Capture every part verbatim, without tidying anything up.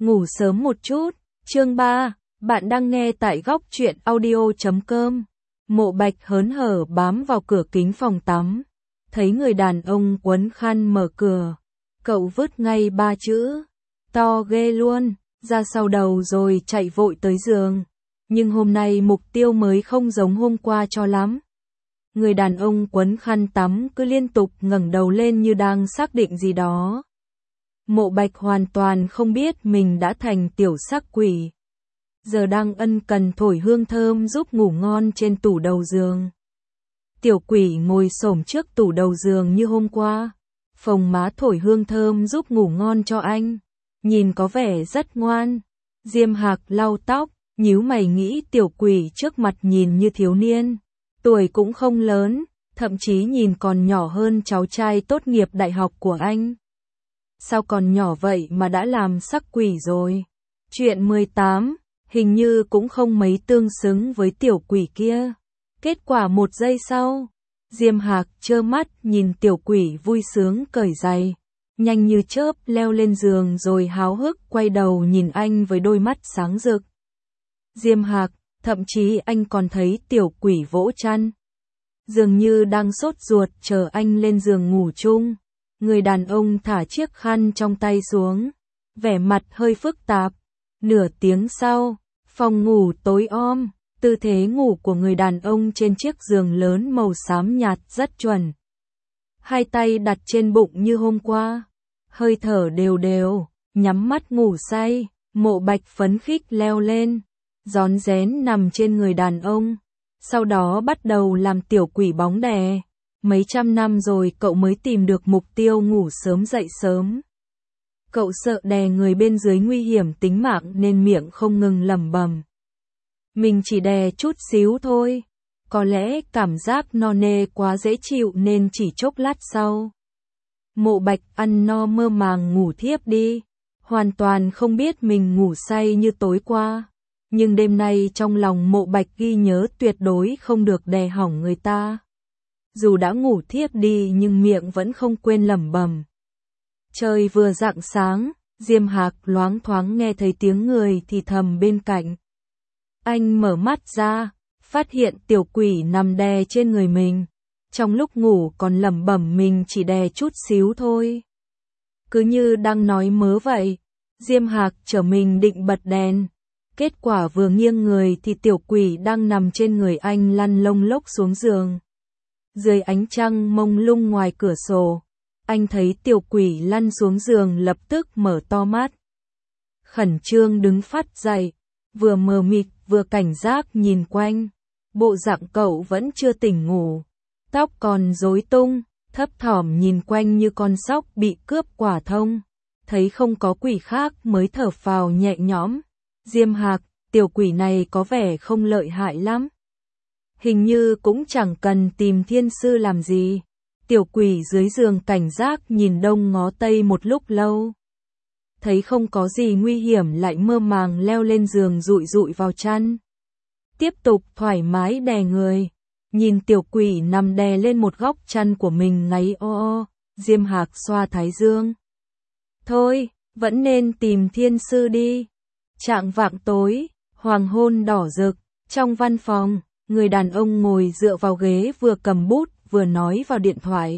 Ngủ sớm một chút, chương ba, bạn đang nghe tại góc truyện audio chấm com. Mộ Bạch hớn hở bám vào cửa kính phòng tắm, thấy người đàn ông quấn khăn mở cửa, cậu vứt ngay ba chữ, to ghê luôn, ra sau đầu rồi chạy vội tới giường. Nhưng hôm nay mục tiêu mới không giống hôm qua cho lắm. Người đàn ông quấn khăn tắm cứ liên tục ngẩng đầu lên như đang xác định gì đó. Mộ Bạch hoàn toàn không biết mình đã thành tiểu sắc quỷ. Giờ đang ân cần thổi hương thơm giúp ngủ ngon trên tủ đầu giường. Tiểu quỷ ngồi xổm trước tủ đầu giường như hôm qua, phồng má thổi hương thơm giúp ngủ ngon cho anh. Nhìn có vẻ rất ngoan. Diêm Hạc lau tóc, nhíu mày nghĩ tiểu quỷ trước mặt nhìn như thiếu niên. Tuổi cũng không lớn, thậm chí nhìn còn nhỏ hơn cháu trai tốt nghiệp đại học của anh. Sao còn nhỏ vậy mà đã làm sắc quỷ rồi? Chuyện mười tám, hình như cũng không mấy tương xứng với tiểu quỷ kia. Kết quả một giây sau, Diêm Hạc trơ mắt nhìn tiểu quỷ vui sướng cởi giày, nhanh như chớp leo lên giường rồi háo hức quay đầu nhìn anh với đôi mắt sáng rực. Diêm Hạc, thậm chí anh còn thấy tiểu quỷ vỗ chăn, dường như đang sốt ruột chờ anh lên giường ngủ chung. Người đàn ông thả chiếc khăn trong tay xuống, vẻ mặt hơi phức tạp. Nửa tiếng sau, phòng ngủ tối om, tư thế ngủ của người đàn ông trên chiếc giường lớn màu xám nhạt rất chuẩn. Hai tay đặt trên bụng như hôm qua, hơi thở đều đều, nhắm mắt ngủ say. Mộ Bạch phấn khích leo lên, rón rén nằm trên người đàn ông, sau đó bắt đầu làm tiểu quỷ bóng đè. Mấy trăm năm rồi cậu mới tìm được mục tiêu ngủ sớm dậy sớm. Cậu sợ đè người bên dưới nguy hiểm tính mạng nên miệng không ngừng lẩm bẩm. Mình chỉ đè chút xíu thôi, có lẽ cảm giác no nê quá dễ chịu nên chỉ chốc lát sau. Mộ Bạch ăn no mơ màng ngủ thiếp đi, hoàn toàn không biết mình ngủ say như tối qua. Nhưng đêm nay trong lòng Mộ Bạch ghi nhớ tuyệt đối không được đè hỏng người ta. Dù đã ngủ thiếp đi nhưng miệng vẫn không quên lẩm bẩm. Trời vừa rạng sáng, Diêm Hạc loáng thoáng nghe thấy tiếng người thì thầm bên cạnh. Anh mở mắt ra, phát hiện tiểu quỷ nằm đè trên người mình. Trong lúc ngủ còn lẩm bẩm mình chỉ đè chút xíu thôi. Cứ như đang nói mớ vậy. Diêm Hạc trở mình định bật đèn. Kết quả vừa nghiêng người thì tiểu quỷ đang nằm trên người anh lăn lông lốc xuống giường. Dưới ánh trăng mông lung ngoài cửa sổ, anh thấy tiểu quỷ lăn xuống giường lập tức mở to mắt. Khẩn trương đứng phát dậy, vừa mờ mịt vừa cảnh giác nhìn quanh. Bộ dạng cậu vẫn chưa tỉnh ngủ, tóc còn rối tung, thấp thỏm nhìn quanh như con sóc bị cướp quả thông. Thấy không có quỷ khác mới thở phào nhẹ nhõm. Diêm Hạc, tiểu quỷ này có vẻ không lợi hại lắm. Hình như cũng chẳng cần tìm thiên sư làm gì. Tiểu quỷ dưới giường cảnh giác nhìn đông ngó tây một lúc lâu. Thấy không có gì nguy hiểm lại mơ màng leo lên giường dụi dụi vào chăn. Tiếp tục thoải mái đè người. Nhìn tiểu quỷ nằm đè lên một góc chăn của mình ngáy o o. Diêm Hạc xoa thái dương. Thôi, vẫn nên tìm thiên sư đi. Chạng vạng tối, hoàng hôn đỏ rực, trong văn phòng. Người đàn ông ngồi dựa vào ghế vừa cầm bút vừa nói vào điện thoại.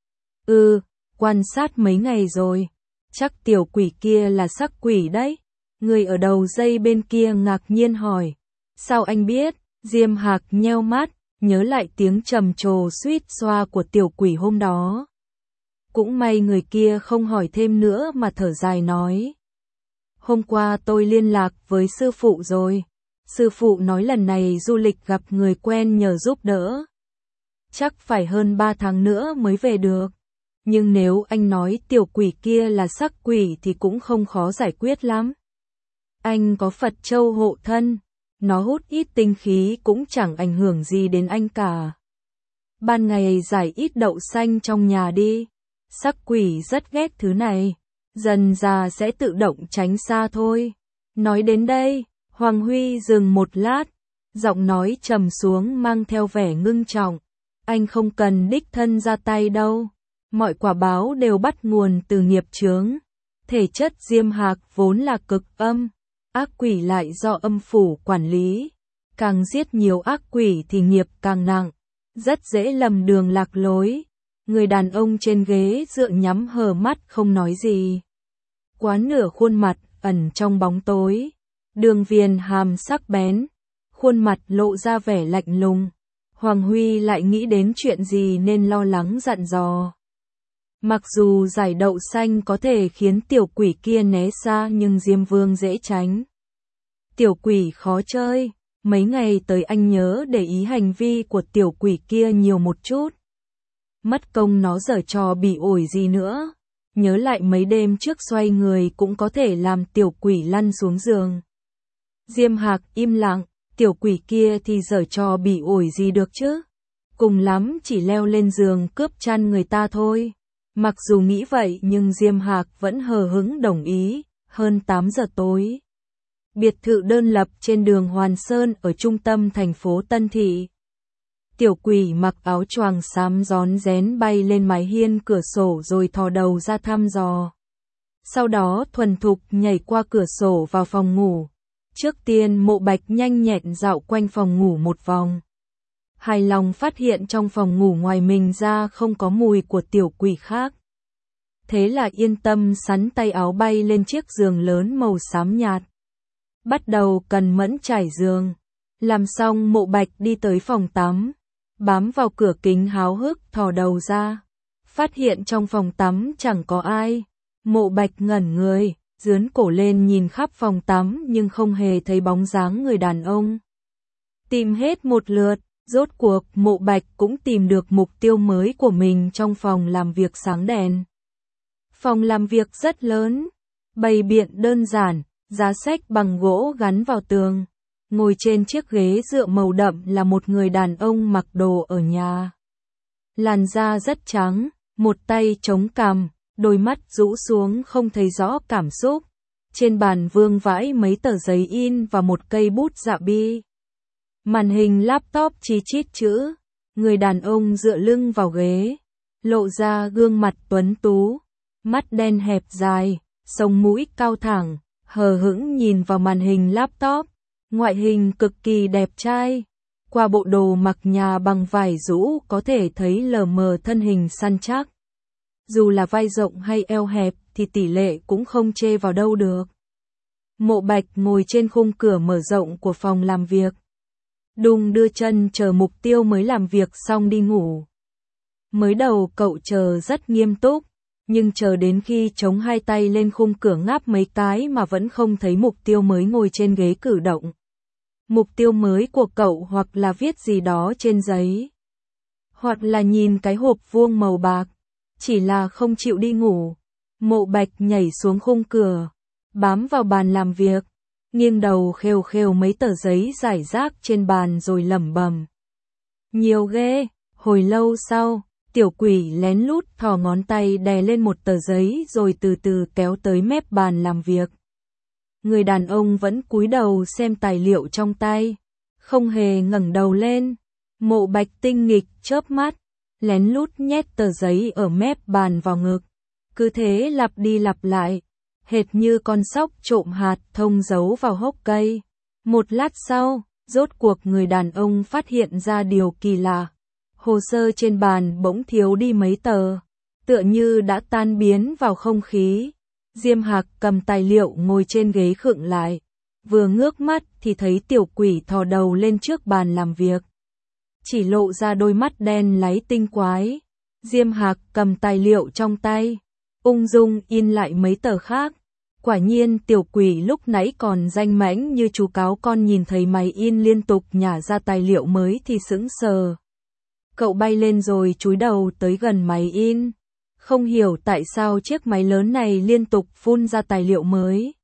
Ừ, quan sát mấy ngày rồi. Chắc tiểu quỷ kia là sắc quỷ đấy. Người ở đầu dây bên kia ngạc nhiên hỏi. Sao anh biết? Diêm Hạc nheo mắt, nhớ lại tiếng trầm trồ suýt xoa của tiểu quỷ hôm đó. Cũng may người kia không hỏi thêm nữa mà thở dài nói. Hôm qua tôi liên lạc với sư phụ rồi. Sư phụ nói lần này du lịch gặp người quen nhờ giúp đỡ. Chắc phải hơn ba tháng nữa mới về được. Nhưng nếu anh nói tiểu quỷ kia là sắc quỷ thì cũng không khó giải quyết lắm. Anh có Phật Châu hộ thân, nó hút ít tinh khí cũng chẳng ảnh hưởng gì đến anh cả. Ban ngày giải ít đậu xanh trong nhà đi. Sắc quỷ rất ghét thứ này, dần già sẽ tự động tránh xa thôi. Nói đến đây, Hoàng Huy dừng một lát, giọng nói trầm xuống mang theo vẻ ngưng trọng. Anh không cần đích thân ra tay đâu, mọi quả báo đều bắt nguồn từ nghiệp chướng. Thể chất Diêm Hạc vốn là cực âm, ác quỷ lại do âm phủ quản lý. Càng giết nhiều ác quỷ thì nghiệp càng nặng, rất dễ lầm đường lạc lối. Người đàn ông trên ghế dựa nhắm hờ mắt không nói gì. Quá nửa khuôn mặt ẩn trong bóng tối, đường viền hàm sắc bén, khuôn mặt lộ ra vẻ lạnh lùng. Hoàng Huy lại nghĩ đến chuyện gì nên lo lắng dặn dò. Mặc dù giải đậu xanh có thể khiến tiểu quỷ kia né xa nhưng Diêm Vương dễ tránh. Tiểu quỷ khó chơi, mấy ngày tới anh nhớ để ý hành vi của tiểu quỷ kia nhiều một chút. Mất công nó giở trò bị ổi gì nữa. Nhớ lại mấy đêm trước xoay người cũng có thể làm tiểu quỷ lăn xuống giường. Diêm Hạc im lặng, tiểu quỷ kia thì giở trò bị ổi gì được chứ. Cùng lắm chỉ leo lên giường cướp chăn người ta thôi. Mặc dù nghĩ vậy nhưng Diêm Hạc vẫn hờ hững đồng ý. Hơn tám giờ tối. Biệt thự đơn lập trên đường Hoàn Sơn ở trung tâm thành phố Tân Thị. Tiểu quỷ mặc áo choàng xám rón rén bay lên mái hiên cửa sổ rồi thò đầu ra thăm dò. Sau đó thuần thục nhảy qua cửa sổ vào phòng ngủ. Trước tiên Mộ Bạch nhanh nhẹn dạo quanh phòng ngủ một vòng. Hài lòng phát hiện trong phòng ngủ ngoài mình ra không có mùi của tiểu quỷ khác. Thế là yên tâm sắn tay áo bay lên chiếc giường lớn màu xám nhạt. Bắt đầu cần mẫn trải giường. Làm xong Mộ Bạch đi tới phòng tắm. Bám vào cửa kính háo hức thò đầu ra. Phát hiện trong phòng tắm chẳng có ai. Mộ Bạch ngẩn người, dướn cổ lên nhìn khắp phòng tắm nhưng không hề thấy bóng dáng người đàn ông. Tìm hết một lượt, rốt cuộc Mộ Bạch cũng tìm được mục tiêu mới của mình trong phòng làm việc sáng đèn. Phòng làm việc rất lớn, bày biện đơn giản, giá sách bằng gỗ gắn vào tường. Ngồi trên chiếc ghế dựa màu đậm là một người đàn ông mặc đồ ở nhà. Làn da rất trắng, một tay chống cằm, đôi mắt rũ xuống không thấy rõ cảm xúc. Trên bàn vương vãi mấy tờ giấy in và một cây bút dạ bi. Màn hình laptop chi chít chữ. Người đàn ông dựa lưng vào ghế, lộ ra gương mặt tuấn tú, mắt đen hẹp dài, sống mũi cao thẳng, hờ hững nhìn vào màn hình laptop. Ngoại hình cực kỳ đẹp trai, qua bộ đồ mặc nhà bằng vải rũ có thể thấy lờ mờ thân hình săn chắc. Dù là vai rộng hay eo hẹp thì tỷ lệ cũng không chê vào đâu được. Mộ Bạch ngồi trên khung cửa mở rộng của phòng làm việc. Đùng đưa chân chờ mục tiêu mới làm việc xong đi ngủ. Mới đầu cậu chờ rất nghiêm túc, nhưng chờ đến khi chống hai tay lên khung cửa ngáp mấy cái mà vẫn không thấy mục tiêu mới ngồi trên ghế cử động. Mục tiêu mới của cậu hoặc là viết gì đó trên giấy, hoặc là nhìn cái hộp vuông màu bạc, chỉ là không chịu đi ngủ. Mộ Bạch nhảy xuống khung cửa, bám vào bàn làm việc, nghiêng đầu khều khều mấy tờ giấy rải rác trên bàn rồi lẩm bẩm. Nhiều ghê. Hồi lâu sau, tiểu quỷ lén lút thò ngón tay đè lên một tờ giấy rồi từ từ kéo tới mép bàn làm việc. Người đàn ông vẫn cúi đầu xem tài liệu trong tay, không hề ngẩng đầu lên. Mộ Bạch tinh nghịch chớp mắt, lén lút nhét tờ giấy ở mép bàn vào ngực. Cứ thế lặp đi lặp lại, hệt như con sóc trộm hạt thông giấu vào hốc cây. Một lát sau, rốt cuộc người đàn ông phát hiện ra điều kỳ lạ. Hồ sơ trên bàn bỗng thiếu đi mấy tờ, tựa như đã tan biến vào không khí. Diêm Hạc cầm tài liệu ngồi trên ghế khựng lại, vừa ngước mắt thì thấy tiểu quỷ thò đầu lên trước bàn làm việc, chỉ lộ ra đôi mắt đen láy tinh quái. Diêm Hạc cầm tài liệu trong tay, ung dung in lại mấy tờ khác. Quả nhiên tiểu quỷ lúc nãy còn danh mãnh như chú cáo con nhìn thấy máy in liên tục nhả ra tài liệu mới thì sững sờ. Cậu bay lên rồi chúi đầu tới gần máy in. Không hiểu tại sao chiếc máy lớn này liên tục phun ra tài liệu mới.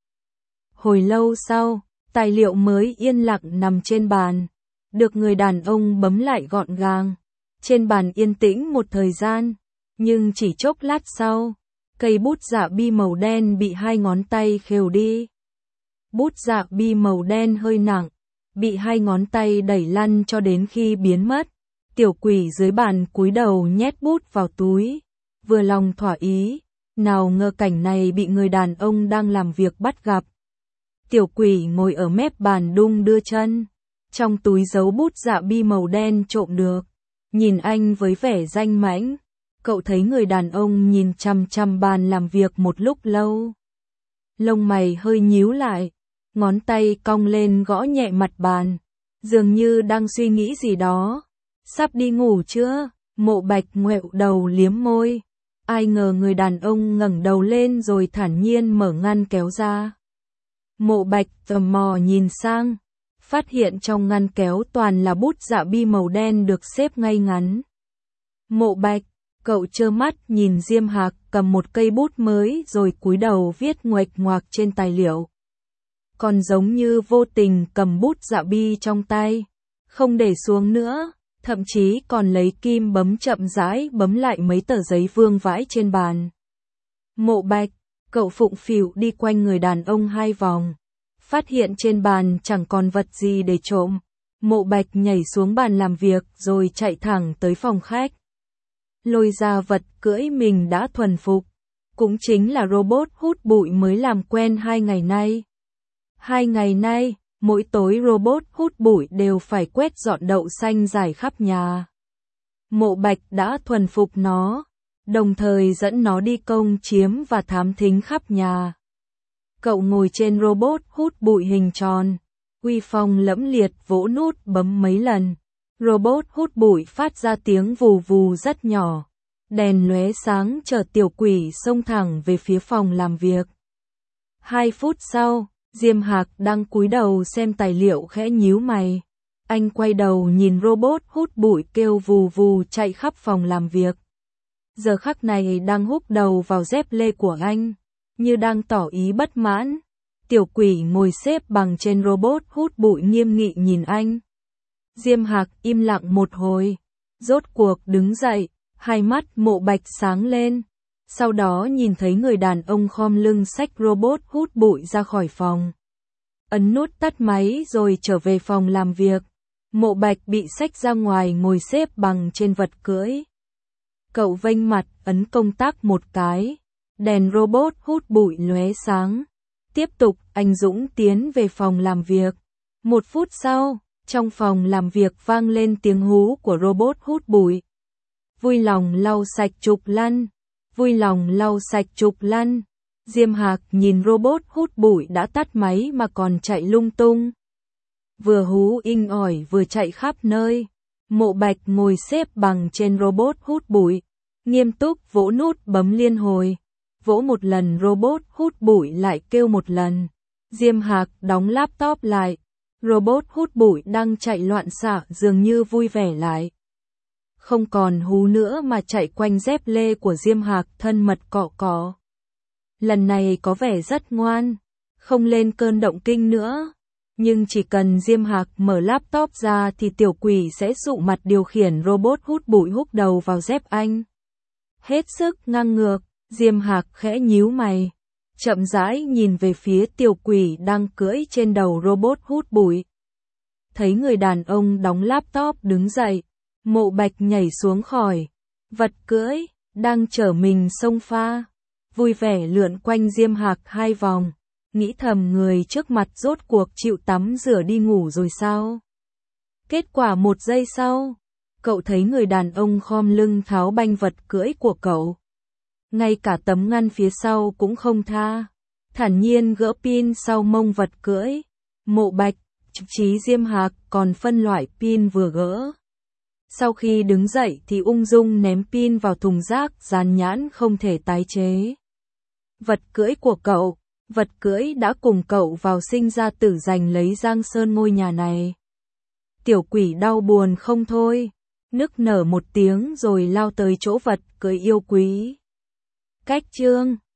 Hồi lâu sau, tài liệu mới yên lặng nằm trên bàn, được người đàn ông bấm lại gọn gàng. Trên bàn yên tĩnh một thời gian, nhưng chỉ chốc lát sau, cây bút dạ bi màu đen bị hai ngón tay khều đi. Bút dạ bi màu đen hơi nặng, bị hai ngón tay đẩy lăn cho đến khi biến mất. Tiểu quỷ dưới bàn cúi đầu nhét bút vào túi, vừa lòng thỏa ý, nào ngờ cảnh này bị người đàn ông đang làm việc bắt gặp. Tiểu quỷ ngồi ở mép bàn đung đưa chân, trong túi giấu bút dạ bi màu đen trộm được, nhìn anh với vẻ danh mãnh. Cậu thấy người đàn ông nhìn chằm chằm bàn làm việc một lúc lâu. Lông mày hơi nhíu lại, ngón tay cong lên gõ nhẹ mặt bàn, dường như đang suy nghĩ gì đó. Sắp đi ngủ chưa? Mộ Bạch ngoẹo đầu liếm môi. Ai ngờ người đàn ông ngẩng đầu lên rồi thản nhiên mở ngăn kéo ra. Mộ Bạch tò mò nhìn sang, phát hiện trong ngăn kéo toàn là bút dạ bi màu đen được xếp ngay ngắn. Mộ Bạch, cậu trơ mắt nhìn Diêm Hạc cầm một cây bút mới rồi cúi đầu viết nguệch ngoạc trên tài liệu. Còn giống như vô tình cầm bút dạ bi trong tay, không để xuống nữa, thậm chí còn lấy kim bấm chậm rãi bấm lại mấy tờ giấy vương vãi trên bàn. Mộ Bạch, cậu phụng phịu đi quanh người đàn ông hai vòng, phát hiện trên bàn chẳng còn vật gì để trộm. Mộ Bạch nhảy xuống bàn làm việc rồi chạy thẳng tới phòng khách. Lôi ra vật cưỡi mình đã thuần phục, cũng chính là robot hút bụi mới làm quen hai ngày nay. Hai ngày nay, mỗi tối robot hút bụi đều phải quét dọn đậu xanh rải khắp nhà. Mộ Bạch đã thuần phục nó, đồng thời dẫn nó đi công chiếm và thám thính khắp nhà. Cậu ngồi trên robot hút bụi hình tròn, uy phong lẫm liệt vỗ nút bấm mấy lần. Robot hút bụi phát ra tiếng vù vù rất nhỏ. Đèn lóe sáng chờ tiểu quỷ xông thẳng về phía phòng làm việc. Hai phút sau, Diêm Hạc đang cúi đầu xem tài liệu khẽ nhíu mày. Anh quay đầu nhìn robot hút bụi kêu vù vù chạy khắp phòng làm việc. Giờ khắc này đang húc đầu vào dép lê của anh, như đang tỏ ý bất mãn. Tiểu quỷ ngồi xếp bằng trên robot hút bụi nghiêm nghị nhìn anh. Diêm Hạc im lặng một hồi, rốt cuộc đứng dậy, hai mắt Mộ Bạch sáng lên. Sau đó nhìn thấy người đàn ông khom lưng xách robot hút bụi ra khỏi phòng. Ấn nút tắt máy rồi trở về phòng làm việc. Mộ Bạch bị xách ra ngoài ngồi xếp bằng trên vật cưỡi. Cậu vênh mặt ấn công tắc một cái. Đèn robot hút bụi lóe sáng. Tiếp tục anh dũng tiến về phòng làm việc. Một phút sau, trong phòng làm việc vang lên tiếng hú của robot hút bụi. Vui lòng lau sạch trục lăn. Vui lòng lau sạch trục lăn. Diêm Hạc nhìn robot hút bụi đã tắt máy mà còn chạy lung tung. Vừa hú inh ỏi vừa chạy khắp nơi. Mộ Bạch ngồi xếp bằng trên robot hút bụi, nghiêm túc vỗ nút bấm liên hồi. Vỗ một lần robot hút bụi lại kêu một lần. Diêm Hạc đóng laptop lại. Robot hút bụi đang chạy loạn xạ dường như vui vẻ lại. Không còn hú nữa mà chạy quanh dép lê của Diêm Hạc thân mật cọ cọ. Lần này có vẻ rất ngoan, không lên cơn động kinh nữa. Nhưng chỉ cần Diêm Hạc mở laptop ra thì tiểu quỷ sẽ dụ mặt điều khiển robot hút bụi húc đầu vào dép anh. Hết sức ngang ngược, Diêm Hạc khẽ nhíu mày, chậm rãi nhìn về phía tiểu quỷ đang cưỡi trên đầu robot hút bụi. Thấy người đàn ông đóng laptop đứng dậy, Mộ Bạch nhảy xuống khỏi vật cưỡi, đang chở mình xông pha, vui vẻ lượn quanh Diêm Hạc hai vòng, nghĩ thầm người trước mặt rốt cuộc chịu tắm rửa đi ngủ rồi sao. Kết quả một giây sau, cậu thấy người đàn ông khom lưng tháo banh vật cưỡi của cậu. Ngay cả tấm ngăn phía sau cũng không tha, thản nhiên gỡ pin sau mông vật cưỡi. Mộ Bạch, chí Diêm Hạc còn phân loại pin vừa gỡ. Sau khi đứng dậy thì ung dung ném pin vào thùng rác dán nhãn không thể tái chế. Vật cưỡi của cậu, vật cưỡi đã cùng cậu vào sinh ra tử giành lấy Giang Sơn ngôi nhà này. Tiểu quỷ đau buồn không thôi, nức nở một tiếng rồi lao tới chỗ vật cưỡi yêu quý. Cách chương